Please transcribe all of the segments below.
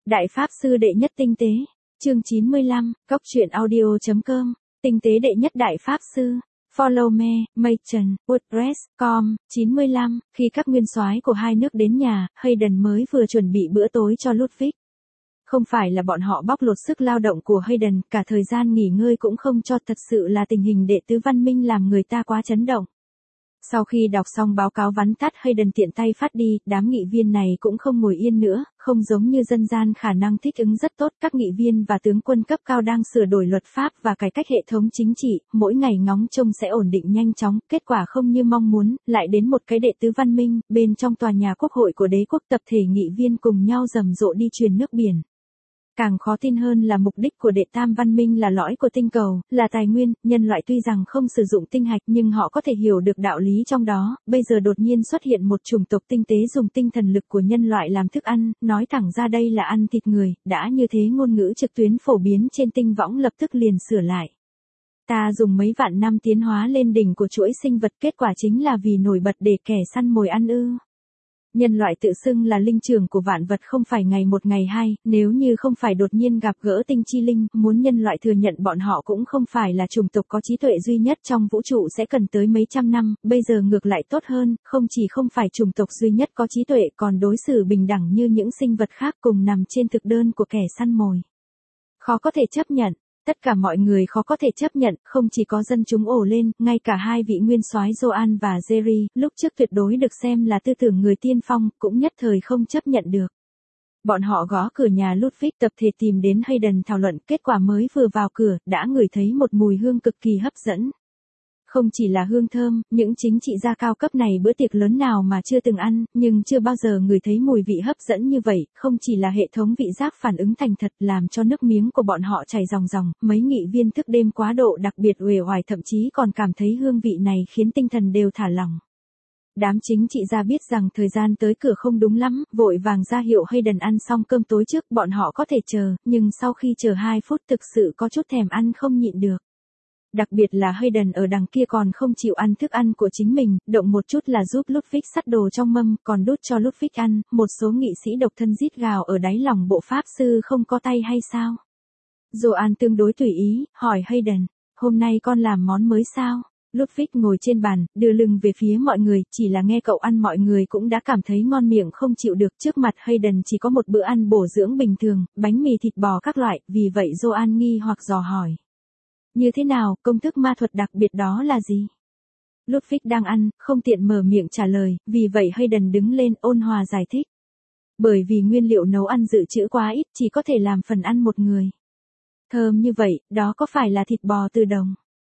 Đại Pháp Sư Đệ Nhất Tinh Tế, chương 95, coctruyện.audio.com, Tinh Tế Đệ Nhất Đại Pháp Sư, Follow me, Machen, WordPress.com, 95, khi các nguyên soái của hai nước đến nhà, Hayden mới vừa chuẩn bị bữa tối cho Ludwig. Không phải là bọn họ bóc lột sức lao động của Hayden, cả thời gian nghỉ ngơi cũng không cho, thật sự là tình hình đệ tứ văn minh làm người ta quá chấn động. Sau khi đọc xong báo cáo vắn tắt Hayden tiện tay phát đi, đám nghị viên này cũng không ngồi yên nữa, không giống như dân gian khả năng thích ứng rất tốt, các nghị viên và tướng quân cấp cao đang sửa đổi luật pháp và cải cách hệ thống chính trị, mỗi ngày ngóng trông sẽ ổn định nhanh chóng, kết quả không như mong muốn, lại đến một cái đệ tứ văn minh, bên trong tòa nhà quốc hội của đế quốc tập thể nghị viên cùng nhau rầm rộ đi truyền nước biển. Càng khó tin hơn là mục đích của đệ tam văn minh là lõi của tinh cầu, là tài nguyên, nhân loại tuy rằng không sử dụng tinh hạch nhưng họ có thể hiểu được đạo lý trong đó, bây giờ đột nhiên xuất hiện một chủng tộc tinh tế dùng tinh thần lực của nhân loại làm thức ăn, nói thẳng ra đây là ăn thịt người, đã như thế ngôn ngữ trực tuyến phổ biến trên tinh võng lập tức liền sửa lại. Ta dùng mấy vạn năm tiến hóa lên đỉnh của chuỗi sinh vật, kết quả chính là vì nổi bật để kẻ săn mồi ăn ư. Nhân loại tự xưng là linh trưởng của vạn vật không phải ngày một ngày hai, nếu như không phải đột nhiên gặp gỡ tinh chi linh, muốn nhân loại thừa nhận bọn họ cũng không phải là chủng tộc có trí tuệ duy nhất trong vũ trụ sẽ cần tới mấy trăm năm, bây giờ ngược lại tốt hơn, không chỉ không phải chủng tộc duy nhất có trí tuệ còn đối xử bình đẳng như những sinh vật khác cùng nằm trên thực đơn của kẻ săn mồi. Khó có thể chấp nhận. Tất cả mọi người khó có thể chấp nhận, không chỉ có dân chúng ồ lên, ngay cả hai vị nguyên soái Joan và Jerry, lúc trước tuyệt đối được xem là tư tưởng người tiên phong, cũng nhất thời không chấp nhận được. Bọn họ gõ cửa nhà Ludwig tập thể tìm đến Hayden thảo luận, kết quả mới vừa vào cửa, đã ngửi thấy một mùi hương cực kỳ hấp dẫn. Không chỉ là hương thơm, những chính trị gia cao cấp này bữa tiệc lớn nào mà chưa từng ăn, nhưng chưa bao giờ ngửi thấy mùi vị hấp dẫn như vậy, không chỉ là hệ thống vị giác phản ứng thành thật làm cho nước miếng của bọn họ chảy ròng ròng, mấy nghị viên thức đêm quá độ đặc biệt uể oải thậm chí còn cảm thấy hương vị này khiến tinh thần đều thả lỏng. Đám chính trị gia biết rằng thời gian tới cửa không đúng lắm, vội vàng ra hiệu Hayden ăn xong cơm tối trước, bọn họ có thể chờ, nhưng sau khi chờ 2 phút thực sự có chút thèm ăn không nhịn được. Đặc biệt là Hayden ở đằng kia còn không chịu ăn thức ăn của chính mình, động một chút là giúp Ludwig sắt đồ trong mâm, còn đút cho Ludwig ăn, một số nghị sĩ độc thân rít gào ở đáy lòng bộ pháp sư không có tay hay sao. Joan tương đối tùy ý, hỏi Hayden, hôm nay con làm món mới sao? Ludwig ngồi trên bàn, đưa lưng về phía mọi người, chỉ là nghe cậu ăn mọi người cũng đã cảm thấy ngon miệng không chịu được, trước mặt Hayden chỉ có một bữa ăn bổ dưỡng bình thường, bánh mì thịt bò các loại, vì vậy Joan nghi hoặc dò hỏi. Như thế nào, công thức ma thuật đặc biệt đó là gì? Ludwig đang ăn, không tiện mở miệng trả lời, vì vậy Hayden đứng lên ôn hòa giải thích. Bởi vì nguyên liệu nấu ăn dự trữ quá ít, chỉ có thể làm phần ăn một người. Thơm như vậy, đó có phải là thịt bò từ đồng?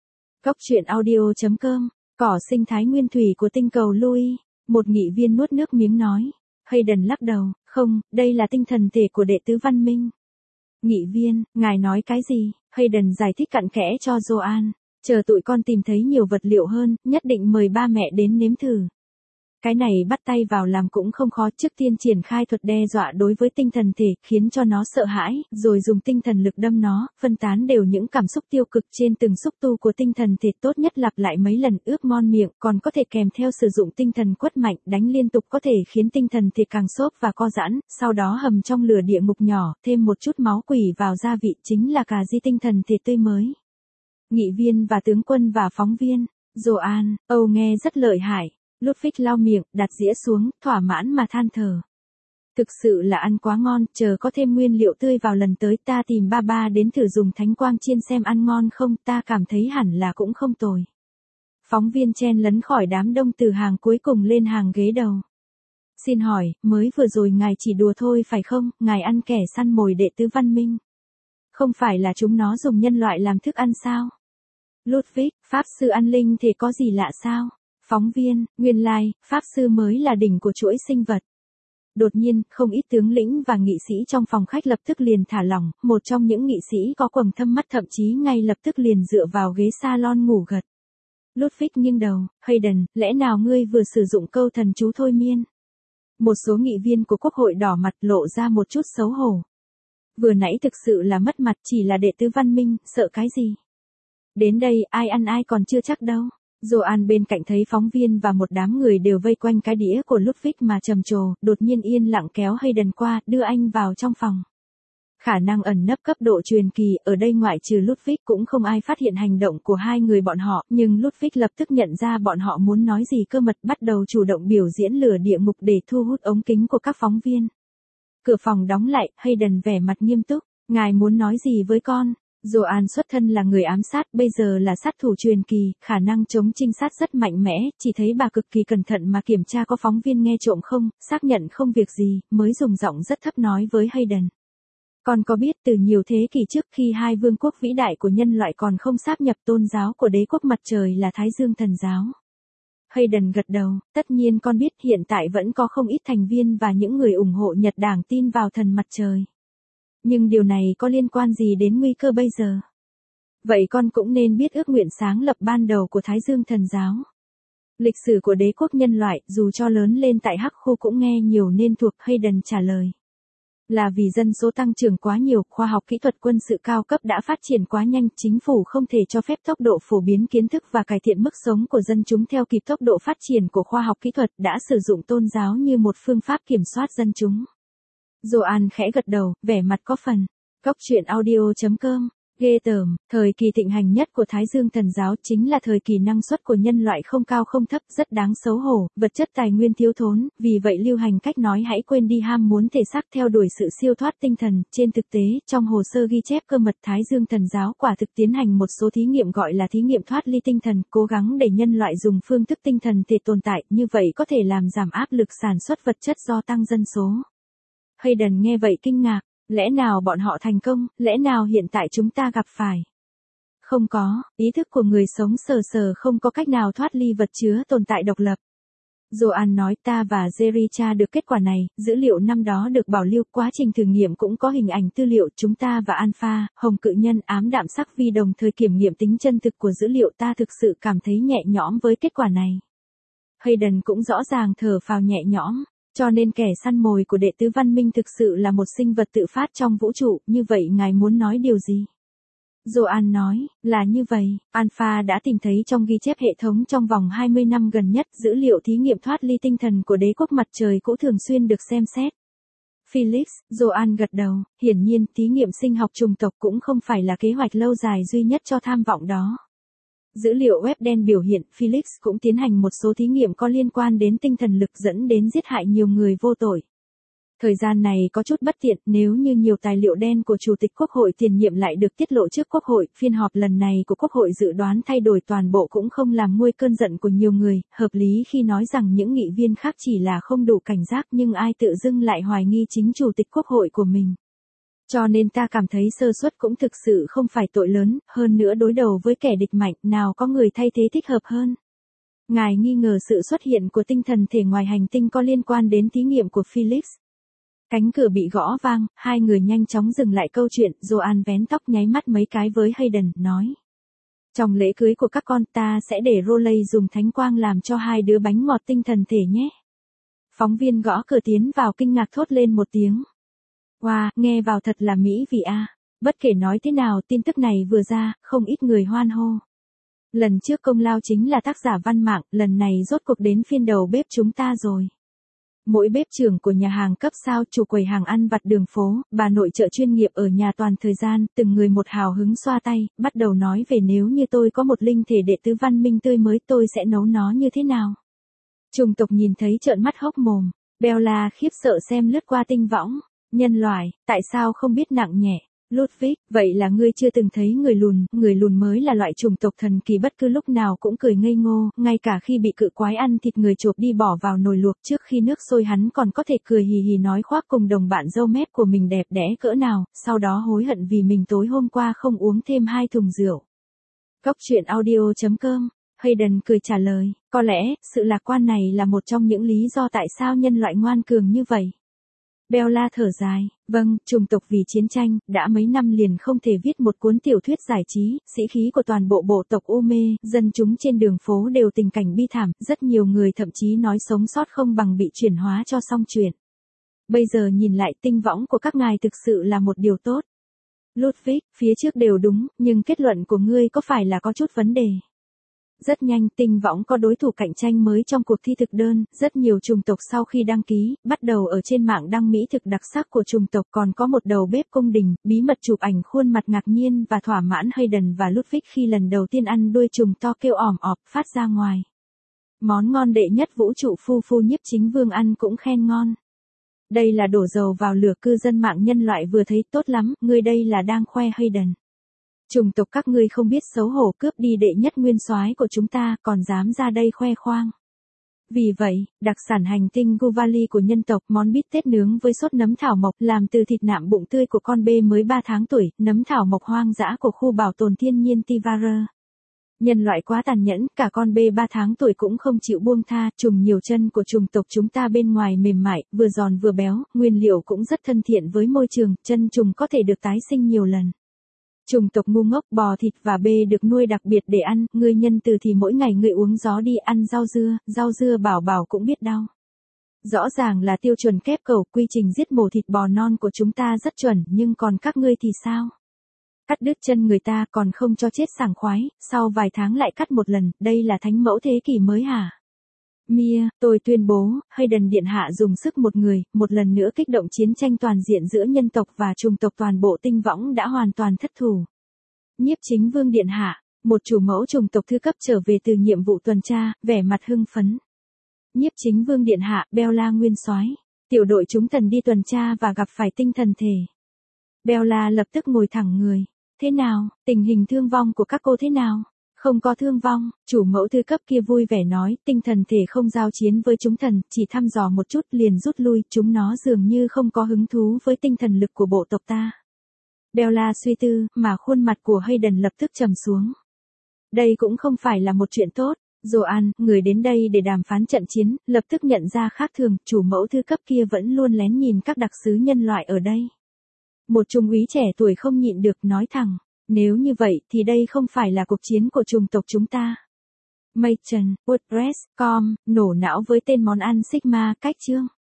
coctruyện.audio.com, cỏ sinh thái nguyên thủy của tinh cầu Louis, một nghị viên nuốt nước miếng nói. Hayden lắc đầu, không, đây là tinh thần thể của đệ tứ văn minh. Nghị viên, ngài nói cái gì? Hayden giải thích cặn kẽ cho Joan. Chờ tụi con tìm thấy nhiều vật liệu hơn, nhất định mời ba mẹ đến nếm thử. Cái này bắt tay vào làm cũng không khó, trước tiên triển khai thuật đe dọa đối với tinh thần thể, khiến cho nó sợ hãi, rồi dùng tinh thần lực đâm nó, phân tán đều những cảm xúc tiêu cực trên từng xúc tu của tinh thần thể, tốt nhất lặp lại mấy lần ướp ngon miệng, còn có thể kèm theo sử dụng tinh thần quất mạnh, đánh liên tục có thể khiến tinh thần thể càng xốp và co giãn, sau đó hầm trong lửa địa ngục nhỏ, thêm một chút máu quỷ vào gia vị, chính là cà ri tinh thần thể tươi mới. Nghị viên và tướng quân và phóng viên, Joan, nghe rất lợi hại. Ludwig lau miệng, đặt dĩa xuống, thỏa mãn mà than thở. Thực sự là ăn quá ngon, chờ có thêm nguyên liệu tươi vào lần tới ta tìm ba đến thử dùng thánh quang chiên xem ăn ngon không, ta cảm thấy hẳn là cũng không tồi. Phóng viên chen lấn khỏi đám đông từ hàng cuối cùng lên hàng ghế đầu. Xin hỏi, mới vừa rồi ngài chỉ đùa thôi phải không, ngài ăn kẻ săn mồi đệ tứ văn minh. Không phải là chúng nó dùng nhân loại làm thức ăn sao? Ludwig, pháp sư ăn linh thì có gì lạ sao? Phóng viên, nguyên lai, pháp sư mới là đỉnh của chuỗi sinh vật. Đột nhiên, không ít tướng lĩnh và nghị sĩ trong phòng khách lập tức liền thả lỏng, một trong những nghị sĩ có quầng thâm mắt thậm chí ngay lập tức liền dựa vào ghế salon ngủ gật. Ludwig nghiêng đầu, Hayden, lẽ nào ngươi vừa sử dụng câu thần chú thôi miên? Một số nghị viên của quốc hội đỏ mặt lộ ra một chút xấu hổ. Vừa nãy thực sự là mất mặt, chỉ là đệ tứ văn minh, sợ cái gì? Đến đây, ai ăn ai còn chưa chắc đâu. Joan bên cạnh thấy phóng viên và một đám người đều vây quanh cái đĩa của Ludwig mà trầm trồ, đột nhiên yên lặng kéo Hayden qua, đưa anh vào trong phòng. Khả năng ẩn nấp cấp độ truyền kỳ, ở đây ngoại trừ Ludwig cũng không ai phát hiện hành động của hai người bọn họ, nhưng Ludwig lập tức nhận ra bọn họ muốn nói gì cơ mật, bắt đầu chủ động biểu diễn lửa địa ngục để thu hút ống kính của các phóng viên. Cửa phòng đóng lại, Hayden vẻ mặt nghiêm túc, ngài muốn nói gì với con? Joanne xuất thân là người ám sát, bây giờ là sát thủ truyền kỳ, khả năng chống trinh sát rất mạnh mẽ, chỉ thấy bà cực kỳ cẩn thận mà kiểm tra có phóng viên nghe trộm không, xác nhận không việc gì, mới dùng giọng rất thấp nói với Hayden. Con có biết từ nhiều thế kỷ trước khi hai vương quốc vĩ đại của nhân loại còn không sáp nhập tôn giáo của đế quốc mặt trời là Thái Dương Thần giáo? Hayden gật đầu, tất nhiên con biết hiện tại vẫn có không ít thành viên và những người ủng hộ Nhật Đảng tin vào thần mặt trời. Nhưng điều này có liên quan gì đến nguy cơ bây giờ? Vậy con cũng nên biết ước nguyện sáng lập ban đầu của Thái Dương Thần giáo. Lịch sử của đế quốc nhân loại, dù cho lớn lên tại Hắc Khu cũng nghe nhiều nên thuộc, Hayden trả lời. Là vì dân số tăng trưởng quá nhiều, khoa học kỹ thuật quân sự cao cấp đã phát triển quá nhanh, chính phủ không thể cho phép tốc độ phổ biến kiến thức và cải thiện mức sống của dân chúng theo kịp tốc độ phát triển của khoa học kỹ thuật, đã sử dụng tôn giáo như một phương pháp kiểm soát dân chúng. Joanne khẽ gật đầu, vẻ mặt có phần. Góc truyện audio.com. Ghê tởm, thời kỳ thịnh hành nhất của Thái Dương Thần giáo chính là thời kỳ năng suất của nhân loại không cao không thấp, rất đáng xấu hổ, vật chất tài nguyên thiếu thốn, vì vậy lưu hành cách nói hãy quên đi ham muốn thể xác theo đuổi sự siêu thoát tinh thần. Trên thực tế, trong hồ sơ ghi chép cơ mật Thái Dương Thần giáo quả thực tiến hành một số thí nghiệm gọi là thí nghiệm thoát ly tinh thần, cố gắng để nhân loại dùng phương thức tinh thần thể tồn tại, như vậy có thể làm giảm áp lực sản xuất vật chất do tăng dân số. Hayden nghe vậy kinh ngạc. Lẽ nào bọn họ thành công, lẽ nào hiện tại chúng ta gặp phải? Không có, ý thức của người sống sờ sờ không có cách nào thoát ly vật chứa tồn tại độc lập. Joanne nói ta và Jerry tra được kết quả này, dữ liệu năm đó được bảo lưu, quá trình thử nghiệm cũng có hình ảnh tư liệu, chúng ta và Alpha, hồng cự nhân, ám đạm sắc vi đồng thời kiểm nghiệm tính chân thực của dữ liệu, ta thực sự cảm thấy nhẹ nhõm với kết quả này. Hayden cũng rõ ràng thở phào nhẹ nhõm. Cho nên kẻ săn mồi của đệ tứ văn minh thực sự là một sinh vật tự phát trong vũ trụ, như vậy ngài muốn nói điều gì? Joanne nói, là như vậy, Alpha đã tìm thấy trong ghi chép hệ thống trong vòng 20 năm gần nhất, dữ liệu thí nghiệm thoát ly tinh thần của đế quốc mặt trời cũ thường xuyên được xem xét. Felix, Joanne gật đầu, hiển nhiên thí nghiệm sinh học chủng tộc cũng không phải là kế hoạch lâu dài duy nhất cho tham vọng đó. Dữ liệu web đen biểu hiện, Felix cũng tiến hành một số thí nghiệm có liên quan đến tinh thần lực dẫn đến giết hại nhiều người vô tội. Thời gian này có chút bất tiện, nếu như nhiều tài liệu đen của Chủ tịch Quốc hội tiền nhiệm lại được tiết lộ trước Quốc hội, phiên họp lần này của Quốc hội dự đoán thay đổi toàn bộ cũng không làm nguôi cơn giận của nhiều người, hợp lý khi nói rằng những nghị viên khác chỉ là không đủ cảnh giác nhưng ai tự dưng lại hoài nghi chính Chủ tịch Quốc hội của mình. Cho nên ta cảm thấy sơ suất cũng thực sự không phải tội lớn, hơn nữa đối đầu với kẻ địch mạnh, nào có người thay thế thích hợp hơn. Ngài nghi ngờ sự xuất hiện của tinh thần thể ngoài hành tinh có liên quan đến thí nghiệm của Felix. Cánh cửa bị gõ vang, hai người nhanh chóng dừng lại câu chuyện, Joanne vén tóc nháy mắt mấy cái với Hayden, nói. Trong lễ cưới của các con ta sẽ để Rowley dùng thánh quang làm cho hai đứa bánh ngọt tinh thần thể nhé. Phóng viên gõ cửa tiến vào kinh ngạc thốt lên một tiếng. Wow, nghe vào thật là mỹ vị a. Bất kể nói thế nào tin tức này vừa ra, không ít người hoan hô. Lần trước công lao chính là tác giả văn mạng, lần này rốt cuộc đến phiên đầu bếp chúng ta rồi. Mỗi bếp trưởng của nhà hàng cấp sao, chủ quầy hàng ăn vặt đường phố, bà nội trợ chuyên nghiệp ở nhà toàn thời gian, từng người một hào hứng xoa tay, bắt đầu nói về nếu như tôi có một linh thể đệ tứ văn minh tươi mới tôi sẽ nấu nó như thế nào. Chủng tộc nhìn thấy trợn mắt hốc mồm, Bella khiếp sợ xem lướt qua tinh võng. Nhân loại, tại sao không biết nặng nhẹ? Ludwig, vậy là ngươi chưa từng thấy người lùn mới là loại chủng tộc thần kỳ bất cứ lúc nào cũng cười ngây ngô, ngay cả khi bị cự quái ăn thịt người chộp đi bỏ vào nồi luộc trước khi nước sôi hắn còn có thể cười hì hì nói khoác cùng đồng bạn dâu mép của mình đẹp đẽ cỡ nào, sau đó hối hận vì mình tối hôm qua không uống thêm 2 thùng rượu. Góc truyện audio.com. Hayden cười trả lời, có lẽ, sự lạc quan này là một trong những lý do tại sao nhân loại ngoan cường như vậy. Bella thở dài, vâng, chủng tộc vì chiến tranh, đã mấy năm liền không thể viết một cuốn tiểu thuyết giải trí, sĩ khí của toàn bộ bộ tộc u mê, dân chúng trên đường phố đều tình cảnh bi thảm, rất nhiều người thậm chí nói sống sót không bằng bị chuyển hóa cho xong chuyện. Bây giờ nhìn lại tinh võng của các ngài thực sự là một điều tốt. Ludwig, phía trước đều đúng, nhưng kết luận của ngươi có phải là có chút vấn đề? Rất nhanh, tinh võng có đối thủ cạnh tranh mới trong cuộc thi thực đơn, rất nhiều chủng tộc sau khi đăng ký, bắt đầu ở trên mạng đăng mỹ thực đặc sắc của chủng tộc, còn có một đầu bếp cung đình, bí mật chụp ảnh khuôn mặt ngạc nhiên và thỏa mãn Hayden và Ludwig khi lần đầu tiên ăn đuôi trùng to kêu ỏm ọp phát ra ngoài. Món ngon đệ nhất vũ trụ Phu Nhiếp Chính Vương ăn cũng khen ngon. Đây là đổ dầu vào lửa, cư dân mạng nhân loại vừa thấy tốt lắm, ngươi đây là đang khoe Hayden. Chủng tộc các ngươi không biết xấu hổ, cướp đi đệ nhất nguyên soái của chúng ta, còn dám ra đây khoe khoang. Vì vậy, đặc sản hành tinh Guvali của nhân tộc, món bít tết nướng với sốt nấm thảo mộc làm từ thịt nạm bụng tươi của con bê mới 3 tháng tuổi, nấm thảo mộc hoang dã của khu bảo tồn thiên nhiên Tivara. Nhân loại quá tàn nhẫn, cả con bê 3 tháng tuổi cũng không chịu buông tha, trùng nhiều chân của chủng tộc chúng ta bên ngoài mềm mại, vừa giòn vừa béo, nguyên liệu cũng rất thân thiện với môi trường, chân trùng có thể được tái sinh nhiều lần. Chủng tộc ngu ngốc, bò thịt và bê được nuôi đặc biệt để ăn, ngươi nhân từ thì mỗi ngày ngươi uống gió đi, ăn rau dưa bảo bảo cũng biết đau. Rõ ràng là tiêu chuẩn kép cầu, quy trình giết mổ thịt bò non của chúng ta rất chuẩn, nhưng còn các ngươi thì sao? Cắt đứt chân người ta còn không cho chết sảng khoái, sau vài tháng lại cắt một lần, đây là thánh mẫu thế kỷ mới hả? Mia, tôi tuyên bố, Hayden Điện Hạ dùng sức một người, một lần nữa kích động chiến tranh toàn diện giữa nhân tộc và chủng tộc, toàn bộ tinh võng đã hoàn toàn thất thủ. Nhiếp Chính Vương Điện Hạ, một chủ mẫu chủng tộc thứ cấp trở về từ nhiệm vụ tuần tra, vẻ mặt hưng phấn. Nhiếp Chính Vương Điện Hạ, Bella nguyên soái, tiểu đội chúng thần đi tuần tra và gặp phải tinh thần thể. Bella lập tức ngồi thẳng người. Thế nào, tình hình thương vong của các cô thế nào? Không có thương vong, chủ mẫu thứ cấp kia vui vẻ nói, tinh thần thể không giao chiến với chúng thần, chỉ thăm dò một chút liền rút lui, chúng nó dường như không có hứng thú với tinh thần lực của bộ tộc ta. Bella suy tư, mà khuôn mặt của Hayden lập tức trầm xuống. Đây cũng không phải là một chuyện tốt. Joan, người đến đây để đàm phán trận chiến, lập tức nhận ra khác thường, chủ mẫu thứ cấp kia vẫn luôn lén nhìn các đặc sứ nhân loại ở đây. Một trung úy trẻ tuổi không nhịn được nói thẳng, nếu như vậy thì đây không phải là cuộc chiến của chủng tộc chúng ta. Machen, WordPress, com, nổ não với tên món ăn Sigma, cách chương.